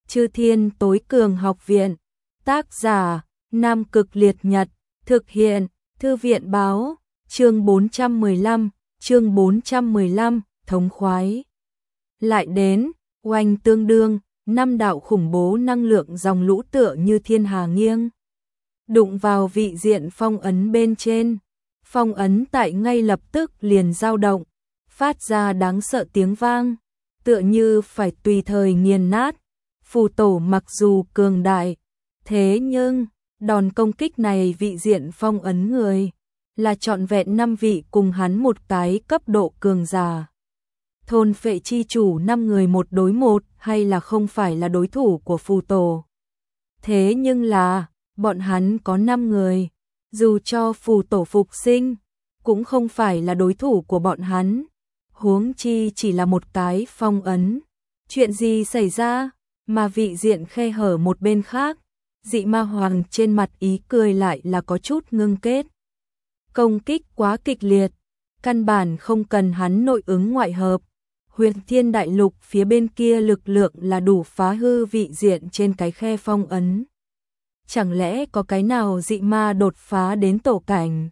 Chư Thiên Tối Cường Học Viện. Tác giả Nam Cực Liệt Nhật. Thực hiện Thư viện báo. Chương 415, thống khoái. Lại đến, oanh tương đương, 5 đạo khủng bố năng lượng dòng lũ tựa như thiên hà nghiêng. Đụng vào vị diện phong ấn bên trên. Phong ấn tại ngay lập tức liền dao động, phát ra đáng sợ tiếng vang, tựa như phải tùy thời nghiền nát. Phù tổ mặc dù cường đại, thế nhưng đòn công kích này vị diện phong ấn người là trọn vẹn 5 vị cùng hắn một cái cấp độ cường giả. Thôn phệ chi chủ 5 người 1 đối 1 hay là không phải là đối thủ của phù tổ. Thế nhưng là, bọn hắn có 5 người, dù cho phù tổ phục sinh, cũng không phải là đối thủ của bọn hắn. Huống chi chỉ là một cái phong ấn. Chuyện gì xảy ra, mà vị diện khe hở một bên khác, Dị Ma Hoàng trên mặt ý cười lại là có chút ngưng kết. Công kích quá kịch liệt, căn bản không cần hắn nội ứng ngoại hợp. Huyền Thiên Đại Lục phía bên kia lực lượng là đủ phá hư vị diện trên cái khe phong ấn. Chẳng lẽ có cái nào dị ma đột phá đến tổ cảnh?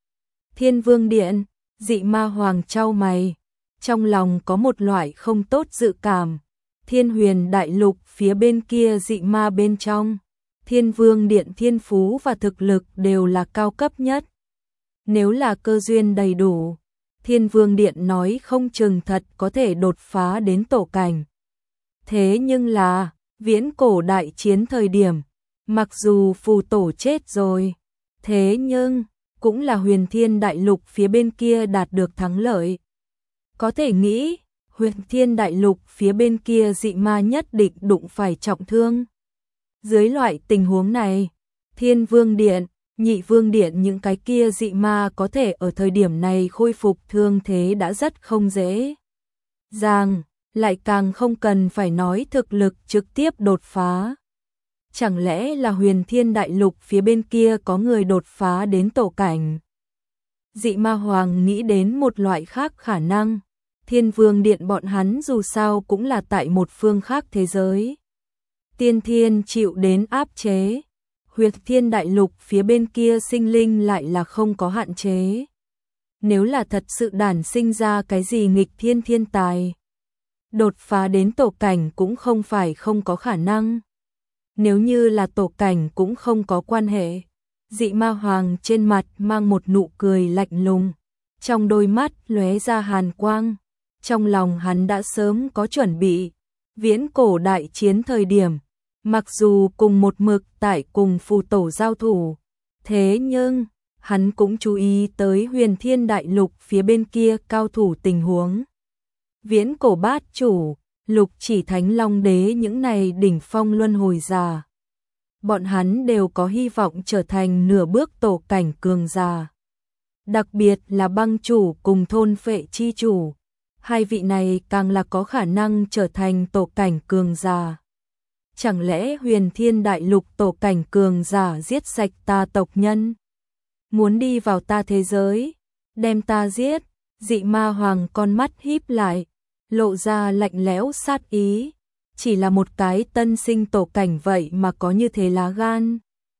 Thiên Vương Điện, Dị Ma Hoàng chau mày, trong lòng có một loại không tốt dự cảm. Thiên Huyền Đại Lục phía bên kia dị ma bên trong, Thiên Vương Điện thiên phú và thực lực đều là cao cấp nhất. Nếu là cơ duyên đầy đủ, Thiên Vương Điện nói không chừng thật có thể đột phá đến tổ cảnh. Thế nhưng là, viễn cổ đại chiến thời điểm, mặc dù phù tổ chết rồi, thế nhưng cũng là Huyền Thiên Đại Lục phía bên kia đạt được thắng lợi. Có thể nghĩ, Huyền Thiên Đại Lục phía bên kia dị ma nhất định đụng phải trọng thương. Dưới loại tình huống này, Thiên Vương Điện, Nhị Vương Điện những cái kia dị ma có thể ở thời điểm này khôi phục thương thế đã rất không dễ dàng, lại càng không cần phải nói thực lực trực tiếp đột phá. Chẳng lẽ là Huyền Thiên Đại Lục phía bên kia có người đột phá đến tổ cảnh? Dị Ma Hoàng nghĩ đến một loại khác khả năng. Thiên Vương Điện bọn hắn dù sao cũng là tại một phương khác thế giới. Tiên thiên chịu đến áp chế. Huyền Thiên Đại Lục phía bên kia sinh linh lại là không có hạn chế. Nếu là thật sự đản sinh ra cái gì nghịch thiên thiên tài, đột phá đến tổ cảnh cũng không phải không có khả năng. Nếu như là tổ cảnh cũng không có quan hệ. Dị Ma Hoàng trên mặt mang một nụ cười lạnh lùng, trong đôi mắt lóe ra hàn quang. Trong lòng hắn đã sớm có chuẩn bị. Viễn cổ đại chiến thời điểm, mặc dù cùng một mực tại cùng phù tổ giao thủ, thế nhưng hắn cũng chú ý tới Huyền Thiên Đại Lục phía bên kia cao thủ tình huống. Viễn cổ bát chủ, Lục Chỉ Thánh Long Đế những này đỉnh phong luân hồi giả, bọn hắn đều có hy vọng trở thành nửa bước tổ cảnh cường giả. Đặc biệt là băng chủ cùng thôn phệ chi chủ, hai vị này càng là có khả năng trở thành tổ cảnh cường giả. Chẳng lẽ Huyền Thiên Đại Lục tổ cảnh cường giả giết sạch ta tộc nhân, muốn đi vào ta thế giới, đem ta giết? Dị Ma Hoàng con mắt híp lại, lộ ra lạnh lẽo sát ý. Chỉ là một cái tân sinh tổ cảnh vậy mà có như thế lá gan.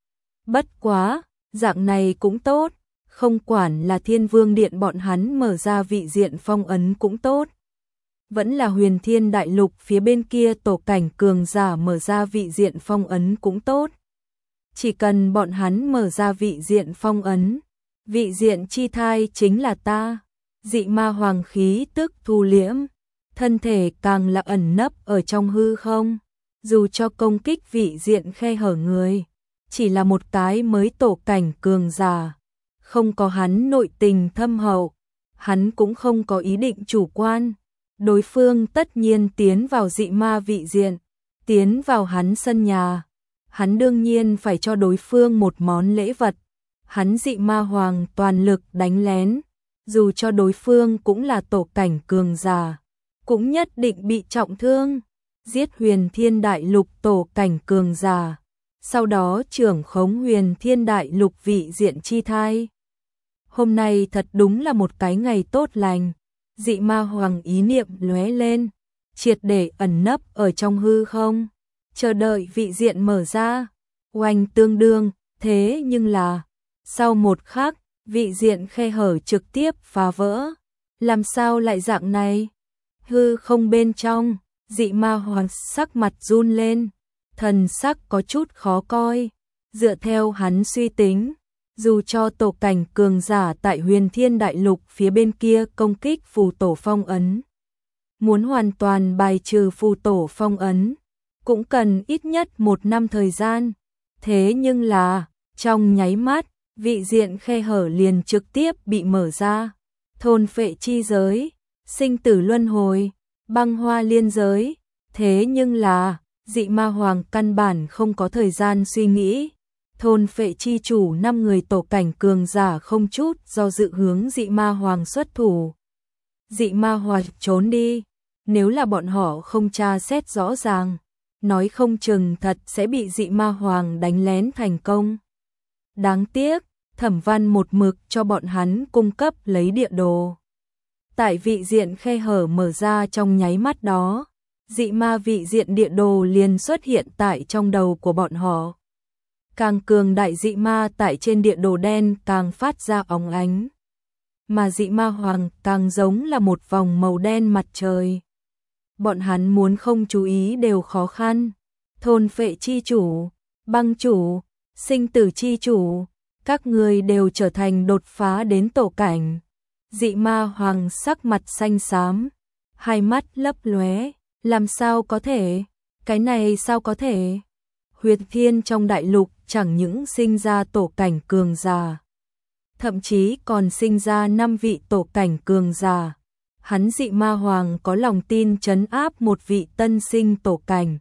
Bất quá, dạng này cũng tốt, không quản là Thiên Vương Điện bọn hắn mở ra vị diện phong ấn cũng tốt, vẫn là Huyền Thiên Đại Lục phía bên kia tổ cảnh cường giả mở ra vị diện phong ấn cũng tốt. Chỉ cần bọn hắn mở ra vị diện phong ấn, vị diện chi thai chính là ta. Dị Ma Hoàng khí tức thu liễm, thân thể càng là ẩn nấp ở trong hư không. Dù cho công kích vị diện khe hở người, chỉ là một cái mới tổ cảnh cường giả, không có hắn nội tình thâm hậu, hắn cũng không có ý định chủ quan. Đối phương tất nhiên tiến vào dị ma vị diện, tiến vào hắn sân nhà, hắn đương nhiên phải cho đối phương một món lễ vật. Hắn Dị Ma Hoàng toàn lực đánh lén, dù cho đối phương cũng là tổ cảnh cường giả, cũng nhất định bị trọng thương. Giết Huyền Thiên Đại Lục tổ cảnh cường giả, sau đó trưởng khống Huyền Thiên Đại Lục vị diện chi thai. Hôm nay thật đúng là một cái ngày tốt lành. Dị Ma Hoàng ý niệm lóe lên, triệt để ẩn nấp ở trong hư không. chờ đợi vị diện mở ra, oanh tương đương, thế nhưng là, sau một khắc, vị diện khe hở trực tiếp phá vỡ. Làm sao lại dạng này? Hư không bên trong, dị ma hoàng sắc mặt run lên, thần sắc có chút khó coi. Dựa theo hắn suy tính, dù cho tổ cảnh cường giả tại Huyền Thiên Đại Lục phía bên kia công kích phù tổ phong ấn, muốn hoàn toàn bài trừ phù tổ phong ấn, cũng cần ít nhất 1 năm thời gian. Thế nhưng là, trong nháy mắt, vị diện khe hở liền trực tiếp bị mở ra. Thôn phệ chi giới, sinh tử luân hồi, băng hoa liên giới. Thế nhưng là, dị ma hoàng căn bản không có thời gian suy nghĩ. Thôn phệ chi chủ 5 người tổ cảnh cường giả không chút do dự hướng dị ma hoàng xuất thủ. Dị ma hoàng trốn đi, nếu là bọn họ không tra xét rõ ràng, nói không chừng thật sẽ bị dị ma hoàng đánh lén thành công. Đáng tiếc, Thẩm Văn một mực cho bọn hắn cung cấp lấy địa đồ. Tại vị diện khe hở mở ra trong nháy mắt đó, dị ma vị diện địa đồ liền xuất hiện tại trong đầu của bọn họ. Càng cường đại dị ma tại trên địa đồ đen càng phát ra óng ánh, mà dị ma hoàng càng giống là một vòng màu đen mặt trời. Bọn hắn muốn không chú ý đều khó khăn. Thôn phệ chi chủ, băng chủ, sinh tử chi chủ, các người đều trở thành đột phá đến tổ cảnh. Dị ma hoàng sắc mặt xanh xám, hai mắt lấp lóe, làm sao có thể? Cái này sao có thể? Huyền Thiên trong đại lục chẳng những sinh ra tổ cảnh cường giả, thậm chí còn sinh ra 5 vị tổ cảnh cường giả. Hắn dị ma hoàng có lòng tin trấn áp một vị tân sinh tổ cảnh.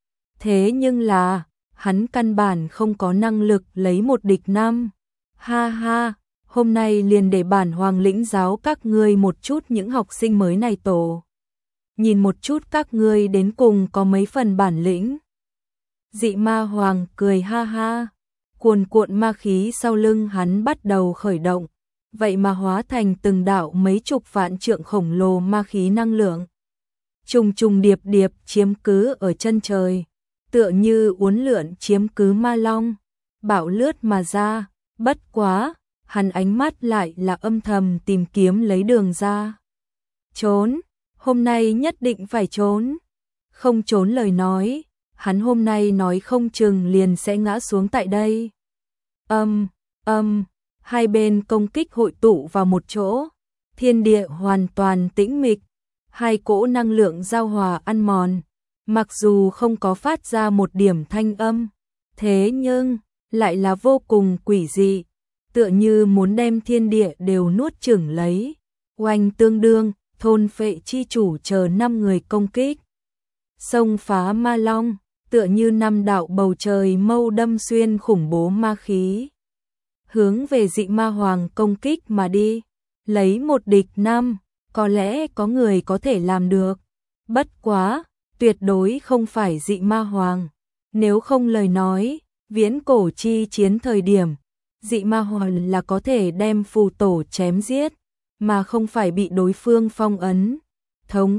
Thế nhưng là, hắn căn bản không có năng lực lấy một địch 5. Ha ha, hôm nay liền để bản hoàng lĩnh giáo các ngươi một chút những học sinh mới này tổ. Nhìn một chút các ngươi đến cùng có mấy phần bản lĩnh. Dị ma hoàng cười ha ha, cuồn cuộn ma khí sau lưng hắn bắt đầu khởi động, vậy mà hóa thành từng đạo mấy chục vạn trượng khổng lồ ma khí năng lượng. Trùng trùng điệp điệp chiếm cứ ở chân trời, tựa như uốn lượn chiếm cứ ma long, bạo lướt mà ra, bất quá, hắn ánh mắt lại là âm thầm tìm kiếm lấy đường ra. Trốn, hôm nay nhất định phải trốn, không trốn lời nói, hắn hôm nay nói không chừng liền sẽ ngã xuống tại đây. Hai bên công kích hội tụ vào một chỗ, thiên địa hoàn toàn tĩnh mịch, hai cỗ năng lượng giao hòa ăn mòn, mặc dù không có phát ra một điểm thanh âm, thế nhưng lại là vô cùng quỷ dị, tựa như muốn đem thiên địa đều nuốt chửng lấy. Oanh tương đương, thôn phệ chi chủ chờ 5 người công kích. Xông phá ma long, tựa như 5 đạo bầu trời mâu đâm xuyên khủng bố ma khí, hướng về dị ma hoàng công kích mà đi. Lấy một địch 5, có lẽ có người có thể làm được. Bất quá, tuyệt đối không phải dị ma hoàng. Nếu không lời nói, viễn cổ chi chiến thời điểm, dị ma hoàng là có thể đem phù tổ chém giết, mà không phải bị đối phương phong ấn. Thống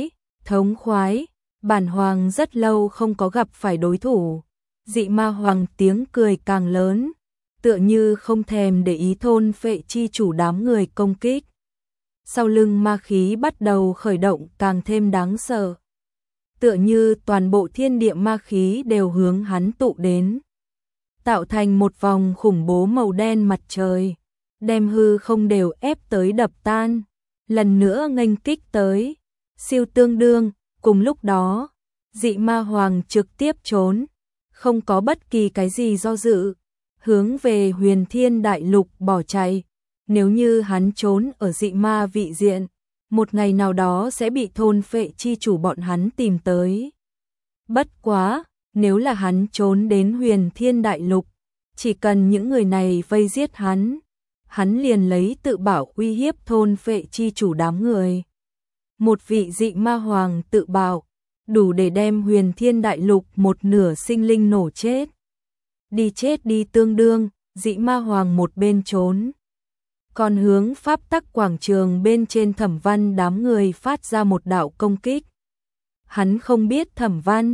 khoái, bản hoàng rất lâu không có gặp phải đối thủ. Dị ma hoàng tiếng cười càng lớn, tựa như không thèm để ý thôn phệ chi chủ đám người công kích. Sau lưng ma khí bắt đầu khởi động càng thêm đáng sợ, tựa như toàn bộ thiên địa ma khí đều hướng hắn tụ đến, tạo thành một vòng khủng bố màu đen mặt trời, đem hư không đều ép tới đập tan, lần nữa nghênh kích tới. Siêu tương đương, cùng lúc đó, dị ma hoàng trực tiếp trốn, không có bất kỳ cái gì do dự, hướng về Huyền Thiên Đại Lục bỏ chạy. Nếu như hắn trốn ở dị ma vị diện, một ngày nào đó sẽ bị thôn phệ chi chủ bọn hắn tìm tới. Bất quá, nếu là hắn trốn đến Huyền Thiên Đại Lục, chỉ cần những người này vây giết hắn, hắn liền lấy tự bảo uy hiếp thôn phệ chi chủ đám người. Một vị dị ma hoàng tự bảo, đủ để đem Huyền Thiên Đại Lục một nửa sinh linh nổ chết. Đi chết đi tương đương, dị ma hoàng một bên trốn, còn hướng pháp tắc quảng trường bên trên Thẩm Văn đám người phát ra một đạo công kích. Hắn không biết Thẩm Văn,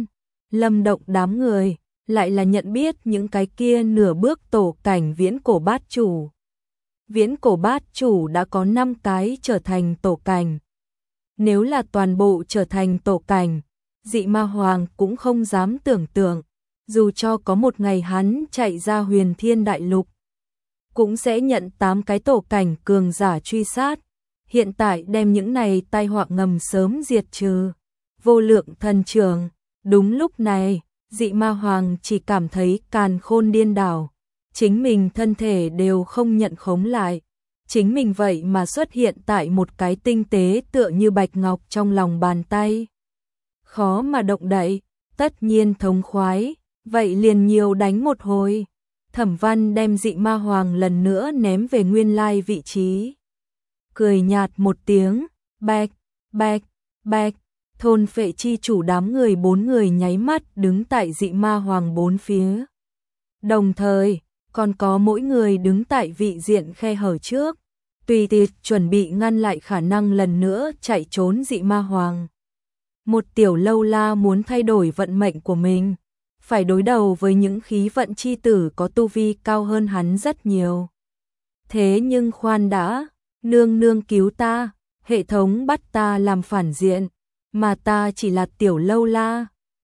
Lâm Động đám người, lại là nhận biết những cái kia nửa bước tổ cảnh viễn cổ bát chủ. Viễn cổ bát chủ đã có 5 cái trở thành tổ cảnh. Nếu là toàn bộ trở thành tổ cảnh, Dị Ma Hoàng cũng không dám tưởng tượng, dù cho có một ngày hắn chạy ra Huyền Thiên Đại Lục, cũng sẽ nhận 8 cái tổ cảnh cường giả truy sát. Hiện tại đem những này tai họa ngầm sớm diệt trừ. Vô lượng thần trưởng, đúng lúc này, Dị Ma Hoàng chỉ cảm thấy càn khôn điên đảo, chính mình thân thể đều không nhận khống lại, chính mình vậy mà xuất hiện tại một cái tinh tế tựa như bạch ngọc trong lòng bàn tay. Khó mà động đậy, tất nhiên thống khoái, vậy liền nhiều đánh một hồi. Thẩm Văn đem Dị Ma Hoàng lần nữa ném về nguyên lai vị trí. Cười nhạt một tiếng, bạch, bạch, bạch, thôn phệ chi chủ đám người 4 người nháy mắt đứng tại Dị Ma Hoàng 4 phía. Đồng thời, còn có mỗi người đứng tại vị diện khe hở trước, tùy tiệc chuẩn bị ngăn lại khả năng lần nữa chạy trốn Dị Ma Hoàng. Một tiểu lâu la muốn thay đổi vận mệnh của mình, phải đối đầu với những khí vận chi tử có tu vi cao hơn hắn rất nhiều. Thế nhưng khoan đã, nương nương cứu ta, hệ thống bắt ta làm phản diện, mà ta chỉ là tiểu lâu la.